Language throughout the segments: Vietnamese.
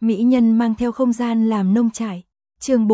Mỹ nhân mang theo không gian làm nông trại. Chương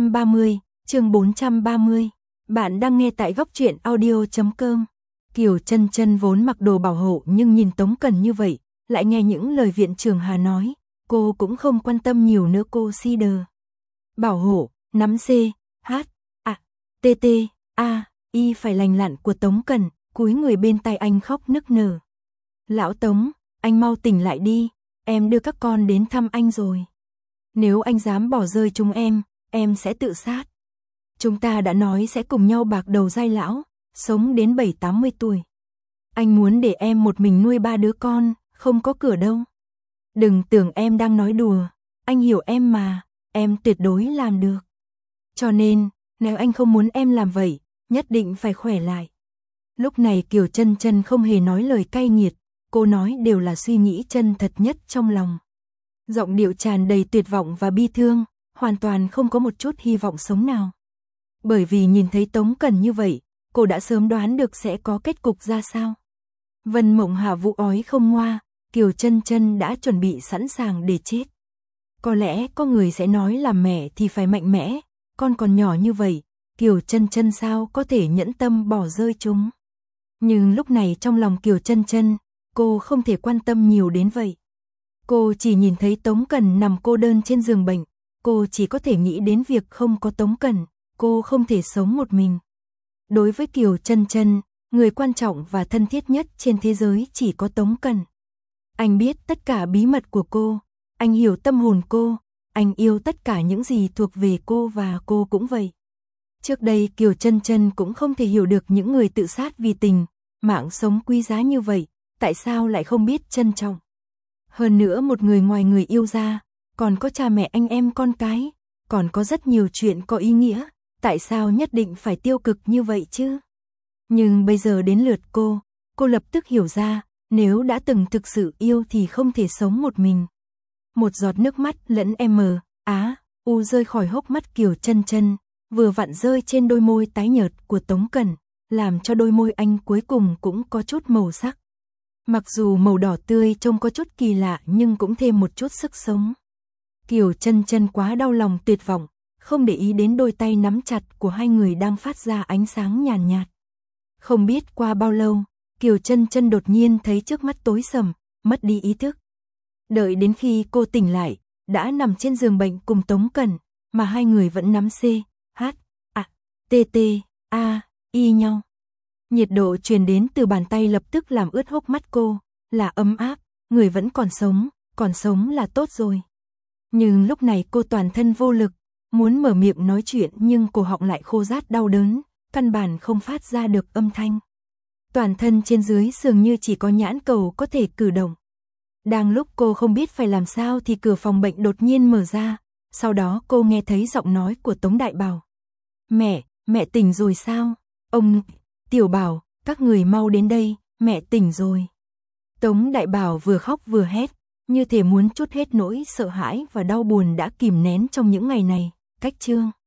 430. Bạn đang nghe tại góc truyện audio.com. Kiều Chân Chân vốn mặc đồ bảo hộ nhưng nhìn Tống Cần như vậy, lại nghe những lời viện trưởng Hà nói, cô cũng không quan tâm nhiều nữa. Cô si đờ. Bảo hộ, nắm C, H, A, T, T, A, Y phải lành lặn của Tống Cần, cúi người bên tai anh khóc nức nở. Lão Tống, anh mau tỉnh lại đi, em đưa các con đến thăm anh rồi. Nếu anh dám bỏ rơi chúng em sẽ tự sát. Chúng ta đã nói sẽ cùng nhau bạc đầu giai lão, sống đến 70-80 tuổi. Anh muốn để em một mình nuôi 3 đứa con, không có cửa đâu. Đừng tưởng em đang nói đùa, anh hiểu em mà, em tuyệt đối làm được. Cho nên, nếu anh không muốn em làm vậy, nhất định phải khỏe lại. Lúc này Kiều Chân Chân không hề nói lời cay nghiệt, cô nói đều là suy nghĩ chân thật nhất trong lòng. Giọng điệu tràn đầy tuyệt vọng và bi thương, hoàn toàn không có một chút hy vọng sống nào. Bởi vì nhìn thấy Tống Cần như vậy, cô đã sớm đoán được sẽ có kết cục ra sao. Vân Mộng Hạ vụ ói không ngoa, Kiều Chân Chân đã chuẩn bị sẵn sàng để chết. Có lẽ có người sẽ nói là mẹ thì phải mạnh mẽ, con còn nhỏ như vậy, Kiều Chân Chân sao có thể nhẫn tâm bỏ rơi chúng. Nhưng lúc này trong lòng Kiều Chân Chân, cô không thể quan tâm nhiều đến vậy. Cô chỉ nhìn thấy Tống Cần nằm cô đơn trên giường bệnh, cô chỉ có thể nghĩ đến việc không có Tống Cần, cô không thể sống một mình. Đối với Kiều Chân Chân, người quan trọng và thân thiết nhất trên thế giới chỉ có Tống Cần. Anh biết tất cả bí mật của cô, anh hiểu tâm hồn cô, anh yêu tất cả những gì thuộc về cô và cô cũng vậy. Trước đây Kiều Chân Chân cũng không thể hiểu được những người tự sát vì tình, mạng sống quý giá như vậy, tại sao lại không biết trân trọng. Hơn nữa một người ngoài người yêu ra, còn có cha mẹ anh em con cái, còn có rất nhiều chuyện có ý nghĩa, tại sao nhất định phải tiêu cực như vậy chứ? Nhưng bây giờ đến lượt cô lập tức hiểu ra, nếu đã từng thực sự yêu thì không thể sống một mình. Một giọt nước mắt lẫn U rơi khỏi hốc mắt Kiều Chân Chân, vừa vặn rơi trên đôi môi tái nhợt của Tống Cần, làm cho đôi môi anh cuối cùng cũng có chút màu sắc. Mặc dù màu đỏ tươi trông có chút kỳ lạ nhưng cũng thêm một chút sức sống. Kiều Chân Chân quá đau lòng tuyệt vọng, không để ý đến đôi tay nắm chặt của hai người đang phát ra ánh sáng nhàn nhạt. Không biết qua bao lâu, Kiều Chân Chân đột nhiên thấy trước mắt tối sầm, mất đi ý thức. Đợi đến khi cô tỉnh lại, đã nằm trên giường bệnh cùng Tống Cần, mà hai người vẫn nắm C, H, A, T, T, A, Y nhau. Nhiệt độ truyền đến từ bàn tay lập tức làm ướt hốc mắt cô, là ấm áp, người vẫn còn sống là tốt rồi. Nhưng lúc này cô toàn thân vô lực, muốn mở miệng nói chuyện nhưng cổ họng lại khô rát đau đớn, căn bản không phát ra được âm thanh. Toàn thân trên dưới dường như chỉ có nhãn cầu có thể cử động. Đang lúc cô không biết phải làm sao thì cửa phòng bệnh đột nhiên mở ra, sau đó cô nghe thấy giọng nói của Tống Đại Bảo. Mẹ tỉnh rồi sao? Ông, Tiểu Bảo, các người mau đến đây, mẹ tỉnh rồi. Tống Đại Bảo vừa khóc vừa hét, như thể muốn trút hết nỗi sợ hãi và đau buồn đã kìm nén trong những ngày này. Cách chương